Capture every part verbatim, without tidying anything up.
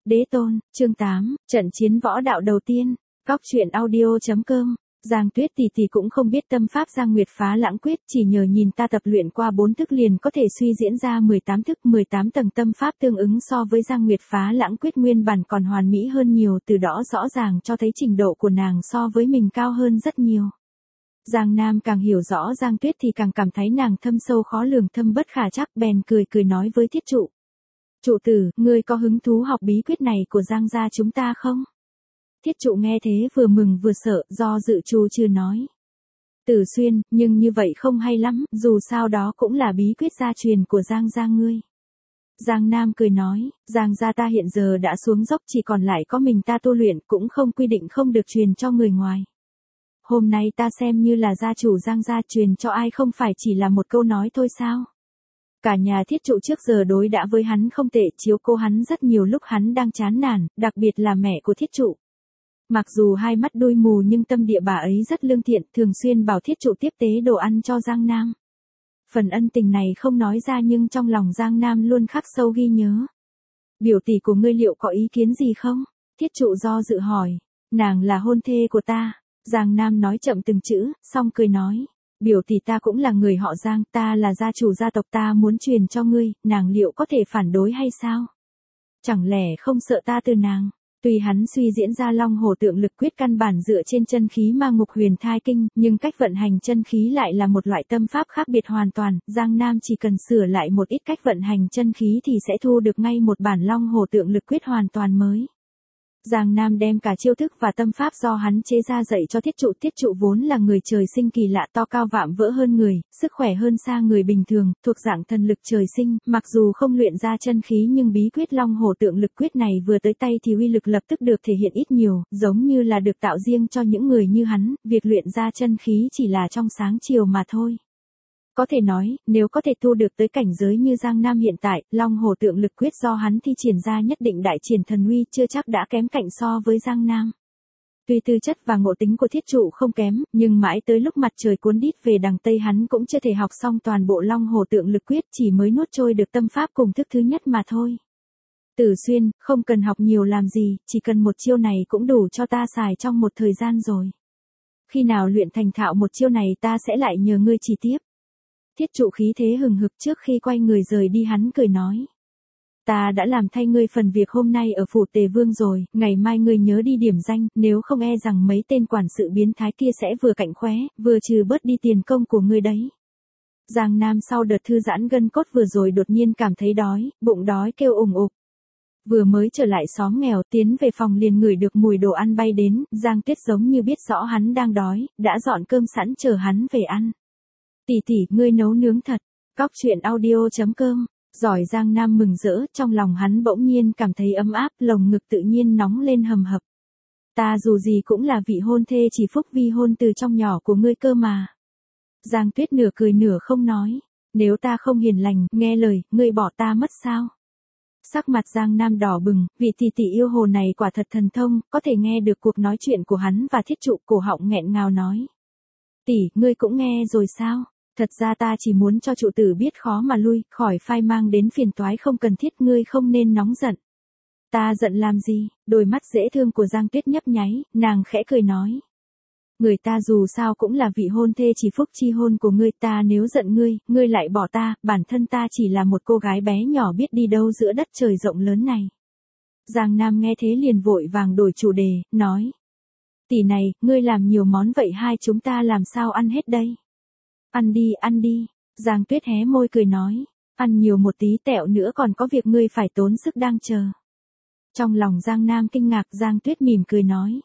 Đế tôn, chương tám, trận chiến võ đạo đầu tiên, Cóc truyện audio chấm com. Giang Tuyết tỷ tỷ cũng không biết tâm pháp Giang Nguyệt Phá Lãng Quyết, chỉ nhờ nhìn ta tập luyện qua bốn thức liền có thể suy diễn ra mười tám thức, mười tám tầng tâm pháp tương ứng so với Giang Nguyệt Phá Lãng Quyết nguyên bản còn hoàn mỹ hơn nhiều, từ đó rõ ràng cho thấy trình độ của nàng so với mình cao hơn rất nhiều. Giang Nam càng hiểu rõ Giang Tuyết thì càng cảm thấy nàng thâm sâu khó lường, thâm bất khả trắc, bèn cười cười nói với Thiết Trụ. Trụ tử, ngươi có hứng thú học bí quyết này của Giang gia chúng ta không? Thiết Trụ nghe thế vừa mừng vừa sợ, do dự Chu chưa nói. Tử Xuyên, nhưng như vậy không hay lắm, dù sao đó cũng là bí quyết gia truyền của Giang gia ngươi. Giang Nam cười nói, Giang gia ta hiện giờ đã xuống dốc, chỉ còn lại có mình ta tu luyện, cũng không quy định không được truyền cho người ngoài. Hôm nay ta xem như là gia chủ Giang gia, truyền cho ai không phải chỉ là một câu nói thôi sao? Cả nhà Thiết Trụ trước giờ đối đã với hắn không tệ, chiếu cố hắn rất nhiều lúc hắn đang chán nản, đặc biệt là mẹ của Thiết Trụ. Mặc dù hai mắt đôi mù nhưng tâm địa bà ấy rất lương thiện, thường xuyên bảo Thiết Trụ tiếp tế đồ ăn cho Giang Nam. Phần ân tình này không nói ra nhưng trong lòng Giang Nam luôn khắc sâu ghi nhớ. Biểu tỷ của ngươi liệu có ý kiến gì không? Thiết Trụ do dự hỏi. Nàng là hôn thê của ta. Giang Nam nói chậm từng chữ, xong cười nói. Biểu tỷ ta cũng là người họ Giang, ta là gia chủ gia tộc, ta muốn truyền cho ngươi, nàng liệu có thể phản đối hay sao? Chẳng lẽ không sợ ta từ nàng? Tuy hắn suy diễn ra Long Hổ Tượng Lực Quyết căn bản dựa trên chân khí ma ngục huyền thai kinh, nhưng cách vận hành chân khí lại là một loại tâm pháp khác biệt hoàn toàn, Giang Nam chỉ cần sửa lại một ít cách vận hành chân khí thì sẽ thu được ngay một bản Long Hổ Tượng Lực Quyết hoàn toàn mới. Giang Nam đem cả chiêu thức và tâm pháp do hắn chế ra dạy cho Thiết Trụ. Thiết Trụ vốn là người trời sinh kỳ lạ, to cao vạm vỡ hơn người, sức khỏe hơn xa người bình thường, thuộc dạng thần lực trời sinh, mặc dù không luyện ra chân khí nhưng bí quyết Long Hổ Tượng Lực Quyết này vừa tới tay thì uy lực lập tức được thể hiện ít nhiều, giống như là được tạo riêng cho những người như hắn, việc luyện ra chân khí chỉ là trong sáng chiều mà thôi. Có thể nói, nếu có thể tu được tới cảnh giới như Giang Nam hiện tại, Long Hổ Tượng Lực Quyết do hắn thi triển ra nhất định đại triển thần uy, chưa chắc đã kém cạnh so với Giang Nam. Tuy tư chất và ngộ tính của Thiết Trụ không kém, nhưng mãi tới lúc mặt trời cuốn đít về đằng Tây hắn cũng chưa thể học xong toàn bộ Long Hổ Tượng Lực Quyết, chỉ mới nuốt trôi được tâm pháp cùng thức thứ nhất mà thôi. Tử Xuyên, không cần học nhiều làm gì, chỉ cần một chiêu này cũng đủ cho ta xài trong một thời gian rồi. Khi nào luyện thành thạo một chiêu này ta sẽ lại nhờ ngươi chỉ tiếp. Thiết Trụ khí thế hừng hực, trước khi quay người rời đi hắn cười nói. Ta đã làm thay ngươi phần việc hôm nay ở phủ Tề Vương rồi, ngày mai ngươi nhớ đi điểm danh, nếu không e rằng mấy tên quản sự biến thái kia sẽ vừa cạnh khóe, vừa trừ bớt đi tiền công của ngươi đấy. Giang Nam sau đợt thư giãn gân cốt vừa rồi đột nhiên cảm thấy đói, bụng đói kêu ủng ục. Vừa mới trở lại xóm nghèo, tiến về phòng liền ngửi được mùi đồ ăn bay đến, Giang Tuyết giống như biết rõ hắn đang đói, đã dọn cơm sẵn chờ hắn về ăn. Tỷ tỷ, ngươi nấu nướng thật. Cóc truyện audio chấm com. Giỏi. Giang Nam mừng rỡ, trong lòng hắn bỗng nhiên cảm thấy ấm áp, lồng ngực tự nhiên nóng lên hầm hập. Ta dù gì cũng là vị hôn thê chỉ phúc vi hôn từ trong nhỏ của ngươi cơ mà. Giang Tuyết nửa cười nửa không nói. Nếu ta không hiền lành, nghe lời, ngươi bỏ ta mất sao? Sắc mặt Giang Nam đỏ bừng, vị tỷ tỷ yêu hồ này quả thật thần thông, có thể nghe được cuộc nói chuyện của hắn và Thiết Trụ, cổ họng nghẹn ngào nói. Tỷ, ngươi cũng nghe rồi sao? Thật ra ta chỉ muốn cho trụ tử biết khó mà lui, khỏi phai mang đến phiền toái không cần thiết, ngươi không nên nóng giận. Ta giận làm gì? Đôi mắt dễ thương của Giang Tuyết nhấp nháy, nàng khẽ cười nói. Người ta dù sao cũng là vị hôn thê chỉ phúc chi hôn của ngươi, ta nếu giận ngươi, ngươi lại bỏ ta, bản thân ta chỉ là một cô gái bé nhỏ biết đi đâu giữa đất trời rộng lớn này. Giang Nam nghe thế liền vội vàng đổi chủ đề, nói. Tỷ này, ngươi làm nhiều món vậy hai chúng ta làm sao ăn hết đây? Ăn đi, ăn đi. Giang Tuyết hé môi cười nói. Ăn nhiều một tí tẹo nữa còn có việc ngươi phải tốn sức đang chờ. Trong lòng Giang Nam kinh ngạc, Giang Tuyết mỉm cười nói.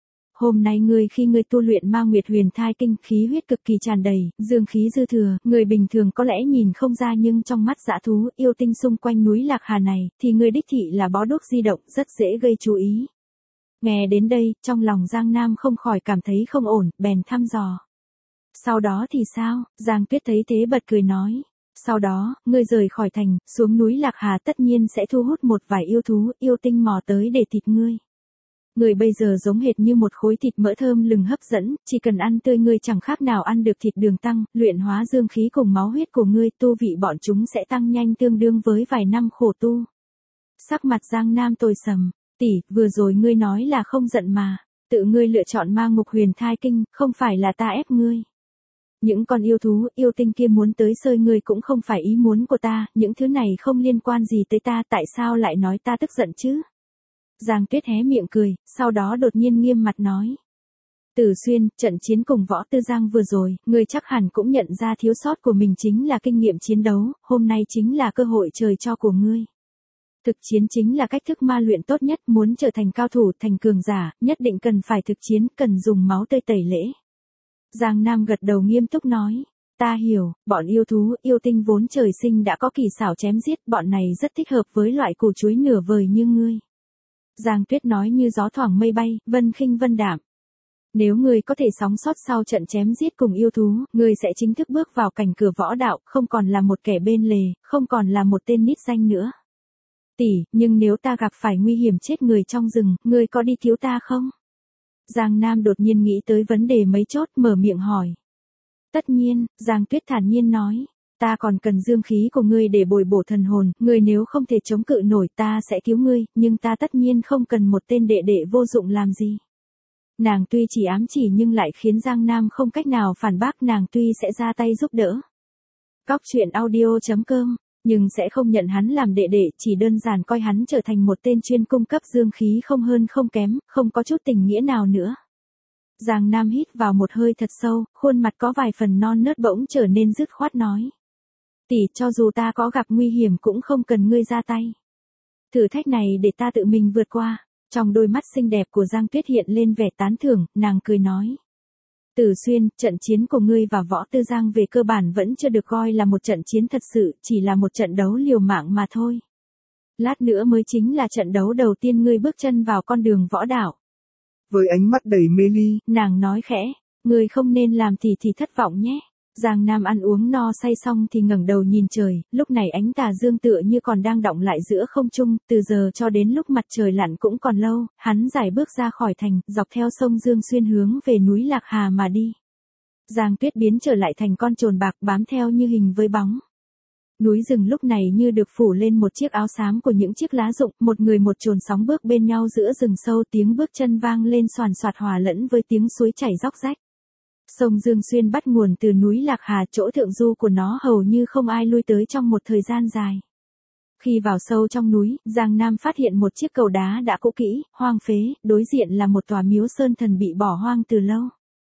Hôm nay ngươi khi ngươi tu luyện Ma Nguyệt Huyền Thai Kinh, khí huyết cực kỳ tràn đầy, dương khí dư thừa, người bình thường có lẽ nhìn không ra nhưng trong mắt dã thú, yêu tinh xung quanh núi Lạc Hà này, thì ngươi đích thị là bó đuốc di động, rất dễ gây chú ý. Nghe đến đây, trong lòng Giang Nam không khỏi cảm thấy không ổn, bèn thăm dò. Sau đó thì sao? Giang Tuyết thấy thế bật cười nói. Sau đó, ngươi rời khỏi thành, xuống núi Lạc Hà tất nhiên sẽ thu hút một vài yêu thú, yêu tinh mò tới để thịt ngươi. Ngươi bây giờ giống hệt như một khối thịt mỡ thơm lừng hấp dẫn, chỉ cần ăn tươi ngươi chẳng khác nào ăn được thịt đường tăng, luyện hóa dương khí cùng máu huyết của ngươi, tu vị bọn chúng sẽ tăng nhanh tương đương với vài năm khổ tu. Sắc mặt Giang Nam tối sầm, tỷ, vừa rồi ngươi nói là không giận mà, tự ngươi lựa chọn ma ngục huyền thai kinh, không phải là ta ép ngươi. Những con yêu thú, yêu tinh kia muốn tới sơi ngươi cũng không phải ý muốn của ta, những thứ này không liên quan gì tới ta, tại sao lại nói ta tức giận chứ? Giang Tuyết hé miệng cười, sau đó đột nhiên nghiêm mặt nói. Tử Xuyên, trận chiến cùng Võ Tư Giang vừa rồi, ngươi chắc hẳn cũng nhận ra thiếu sót của mình chính là kinh nghiệm chiến đấu, hôm nay chính là cơ hội trời cho của ngươi. Thực chiến chính là cách thức ma luyện tốt nhất, muốn trở thành cao thủ, thành cường giả, nhất định cần phải thực chiến, cần dùng máu tươi tẩy lễ. Giang Nam gật đầu nghiêm túc nói, ta hiểu, bọn yêu thú, yêu tinh vốn trời sinh đã có kỳ xảo chém giết, bọn này rất thích hợp với loại củ chuối nửa vời như ngươi. Giang Tuyết nói như gió thoảng mây bay, vân khinh vân đạm. Nếu ngươi có thể sống sót sau trận chém giết cùng yêu thú, ngươi sẽ chính thức bước vào cảnh cửa võ đạo, không còn là một kẻ bên lề, không còn là một tên nít danh nữa. Tỷ, nhưng nếu ta gặp phải nguy hiểm chết người trong rừng, ngươi có đi cứu ta không? Giang Nam đột nhiên nghĩ tới vấn đề mấy chốt, mở miệng hỏi. Tất nhiên, Giang Tuyết thản nhiên nói, ta còn cần dương khí của ngươi để bồi bổ thần hồn, ngươi nếu không thể chống cự nổi ta sẽ cứu ngươi, nhưng ta tất nhiên không cần một tên đệ đệ vô dụng làm gì. Nàng tuy chỉ ám chỉ nhưng lại khiến Giang Nam không cách nào phản bác, nàng tuy sẽ ra tay giúp đỡ. Cóc truyện audio chấm com, nhưng sẽ không nhận hắn làm đệ đệ, chỉ đơn giản coi hắn trở thành một tên chuyên cung cấp dương khí không hơn không kém, không có chút tình nghĩa nào nữa. Giang Nam hít vào một hơi thật sâu, khuôn mặt có vài phần non nớt bỗng trở nên dứt khoát nói. Tỷ, cho dù ta có gặp nguy hiểm cũng không cần ngươi ra tay. Thử thách này để ta tự mình vượt qua. Trong đôi mắt xinh đẹp của Giang Tuyết hiện lên vẻ tán thưởng, nàng cười nói. Tử Xuyên, trận chiến của ngươi và Võ Tư Giang về cơ bản vẫn chưa được coi là một trận chiến thật sự, chỉ là một trận đấu liều mạng mà thôi. Lát nữa mới chính là trận đấu đầu tiên ngươi bước chân vào con đường võ đạo. Với ánh mắt đầy mê ly, nàng nói khẽ, ngươi không nên làm thì thì thất vọng nhé. Giang Nam ăn uống no say xong thì ngẩng đầu nhìn trời, lúc này ánh tà dương tựa như còn đang đọng lại giữa không trung, từ giờ cho đến lúc mặt trời lặn cũng còn lâu, hắn giải bước ra khỏi thành, dọc theo sông Dương Xuyên hướng về núi Lạc Hà mà đi. Giang Tuyết biến trở lại thành con trồn bạc bám theo như hình với bóng. Núi rừng lúc này như được phủ lên một chiếc áo xám của những chiếc lá rụng, một người một trồn sóng bước bên nhau giữa rừng sâu, tiếng bước chân vang lên xoàn xoạt hòa lẫn với tiếng suối chảy róc rách. Sông Dương Xuyên bắt nguồn từ núi Lạc Hà, chỗ thượng du của nó hầu như không ai lui tới trong một thời gian dài. Khi vào sâu trong núi, Giang Nam phát hiện một chiếc cầu đá đã cũ kỹ, hoang phế, đối diện là một tòa miếu sơn thần bị bỏ hoang từ lâu.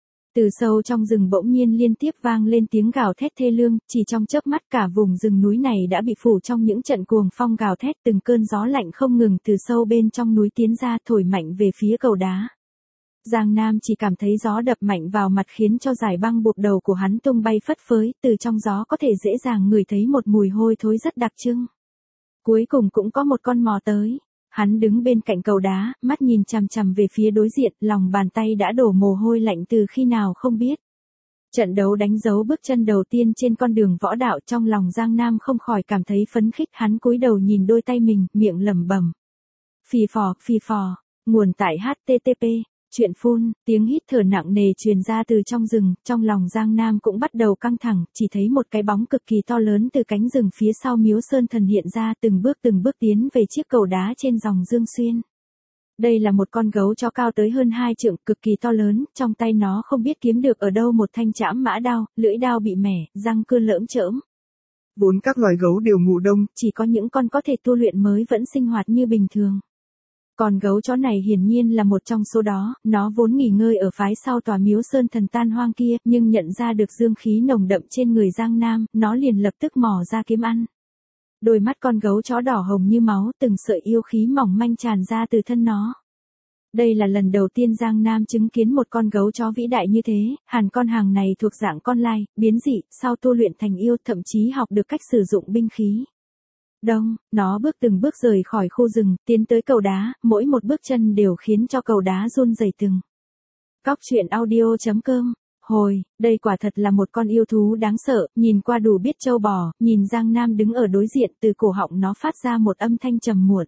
Từ sâu trong rừng bỗng nhiên liên tiếp vang lên tiếng gào thét thê lương, chỉ trong chớp mắt cả vùng rừng núi này đã bị phủ trong những trận cuồng phong gào thét, từng cơn gió lạnh không ngừng từ sâu bên trong núi tiến ra thổi mạnh về phía cầu đá. Giang Nam chỉ cảm thấy gió đập mạnh vào mặt khiến cho dải băng buộc đầu của hắn tung bay phất phới, từ trong gió có thể dễ dàng ngửi thấy một mùi hôi thối rất đặc trưng. Cuối cùng cũng có một con mò tới. Hắn đứng bên cạnh cầu đá, mắt nhìn chằm chằm về phía đối diện, lòng bàn tay đã đổ mồ hôi lạnh từ khi nào không biết. Trận đấu đánh dấu bước chân đầu tiên trên con đường võ đạo, trong lòng Giang Nam không khỏi cảm thấy phấn khích, hắn cúi đầu nhìn đôi tay mình, miệng lẩm bẩm. Phì phò, phì phò, nguồn tại hát tê tê pê. Chuyện phun, tiếng hít thở nặng nề truyền ra từ trong rừng, trong lòng Giang Nam cũng bắt đầu căng thẳng, chỉ thấy một cái bóng cực kỳ to lớn từ cánh rừng phía sau miếu sơn thần hiện ra, từng bước từng bước tiến về chiếc cầu đá trên dòng Dương Xuyên. Đây là một con gấu chó cao tới hơn hai trượng, cực kỳ to lớn, trong tay nó không biết kiếm được ở đâu một thanh trảm mã đao, lưỡi đao bị mẻ, răng cưa lởm chởm. Vốn các loài gấu đều ngủ đông, chỉ có những con có thể tu luyện mới vẫn sinh hoạt như bình thường. Còn gấu chó này hiển nhiên là một trong số đó, nó vốn nghỉ ngơi ở phái sau tòa miếu sơn thần tan hoang kia, nhưng nhận ra được dương khí nồng đậm trên người Giang Nam, nó liền lập tức mò ra kiếm ăn. Đôi mắt con gấu chó đỏ hồng như máu, từng sợi yêu khí mỏng manh tràn ra từ thân nó. Đây là lần đầu tiên Giang Nam chứng kiến một con gấu chó vĩ đại như thế, hẳn con hàng này thuộc dạng con lai, biến dị, sau tu luyện thành yêu, thậm chí học được cách sử dụng binh khí. Đông, nó bước từng bước rời khỏi khu rừng, tiến tới cầu đá, mỗi một bước chân đều khiến cho cầu đá run rẩy từng. Cóc truyện audio chấm com. Hồi, đây quả thật là một con yêu thú đáng sợ, nhìn qua đủ biết trâu bò, nhìn Giang Nam đứng ở đối diện, từ cổ họng nó phát ra một âm thanh trầm muộn.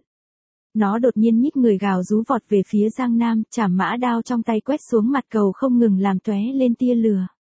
Nó đột nhiên nhích người gào rú vọt về phía Giang Nam, chảm mã đao trong tay quét xuống mặt cầu không ngừng làm tóe lên tia lửa.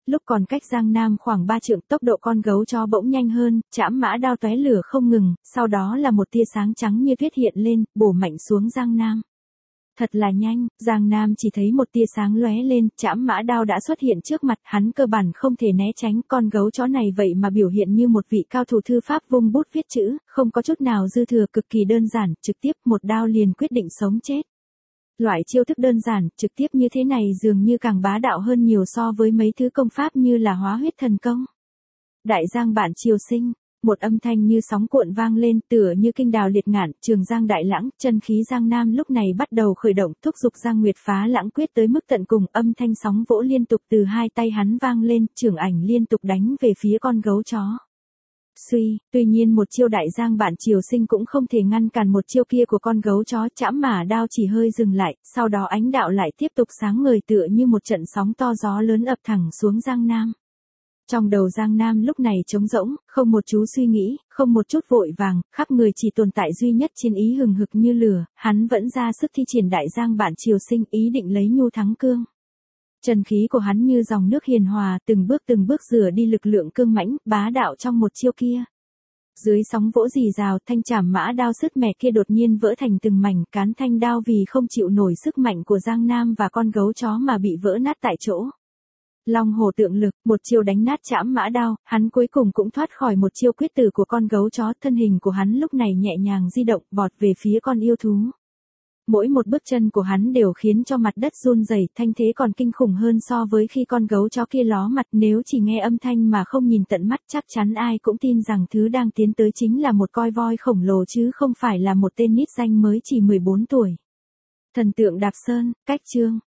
lúc còn cách Giang Nam khoảng ba trượng, tốc độ con gấu chó bỗng nhanh hơn, chảm mã đao tóe lửa không ngừng, sau đó là một tia sáng trắng như tuyết hiện lên, bổ mạnh xuống Giang Nam. Thật là nhanh, Giang Nam chỉ thấy một tia sáng lóe lên, chảm mã đao đã xuất hiện trước mặt, hắn cơ bản không thể né tránh, con gấu chó này vậy mà biểu hiện như một vị cao thủ thư pháp vung bút viết chữ, không có chút nào dư thừa, cực kỳ đơn giản, trực tiếp một đao liền quyết định sống chết. Loại chiêu thức đơn giản, trực tiếp như thế này dường như càng bá đạo hơn nhiều so với mấy thứ công pháp như là hóa huyết thần công. Đại Giang bản triều sinh, một âm thanh như sóng cuộn vang lên, tựa như kinh đào liệt ngạn, trường Giang đại lãng, chân khí Giang Nam lúc này bắt đầu khởi động, thúc giục Giang Nguyệt phá lãng quyết tới mức tận cùng, âm thanh sóng vỗ liên tục từ hai tay hắn vang lên, trường ảnh liên tục đánh về phía con gấu chó. Suy, tuy nhiên một chiêu đại Giang bản triều sinh cũng không thể ngăn cản một chiêu kia của con gấu chó, chảm mã đao chỉ hơi dừng lại, sau đó ánh đạo lại tiếp tục sáng ngời tựa như một trận sóng to gió lớn ập thẳng xuống Giang Nam. Trong đầu Giang Nam lúc này trống rỗng, không một chú suy nghĩ, không một chút vội vàng, khắp người chỉ tồn tại duy nhất chiến ý hừng hực như lửa, hắn vẫn ra sức thi triển đại Giang bản triều sinh, ý định lấy nhu thắng cương. Chân khí của hắn như dòng nước hiền hòa, từng bước từng bước rửa đi lực lượng cương mãnh, bá đạo trong một chiêu kia. Dưới sóng vỗ rì rào, thanh chảm mã đao sứt mẻ kia đột nhiên vỡ thành từng mảnh, cán thanh đao vì không chịu nổi sức mạnh của Giang Nam và con gấu chó mà bị vỡ nát tại chỗ. Long hổ tượng lực, một chiêu đánh nát chảm mã đao, hắn cuối cùng cũng thoát khỏi một chiêu quyết tử của con gấu chó, thân hình của hắn lúc này nhẹ nhàng di động, vọt về phía con yêu thú. Mỗi một bước chân của hắn đều khiến cho mặt đất run rẩy, thanh thế còn kinh khủng hơn so với khi con gấu chó kia ló mặt, nếu chỉ nghe âm thanh mà không nhìn tận mắt chắc chắn ai cũng tin rằng thứ đang tiến tới chính là một coi voi khổng lồ chứ không phải là một tên nít danh mới chỉ mười bốn tuổi. Thần tượng Đạp Sơn, cách chương.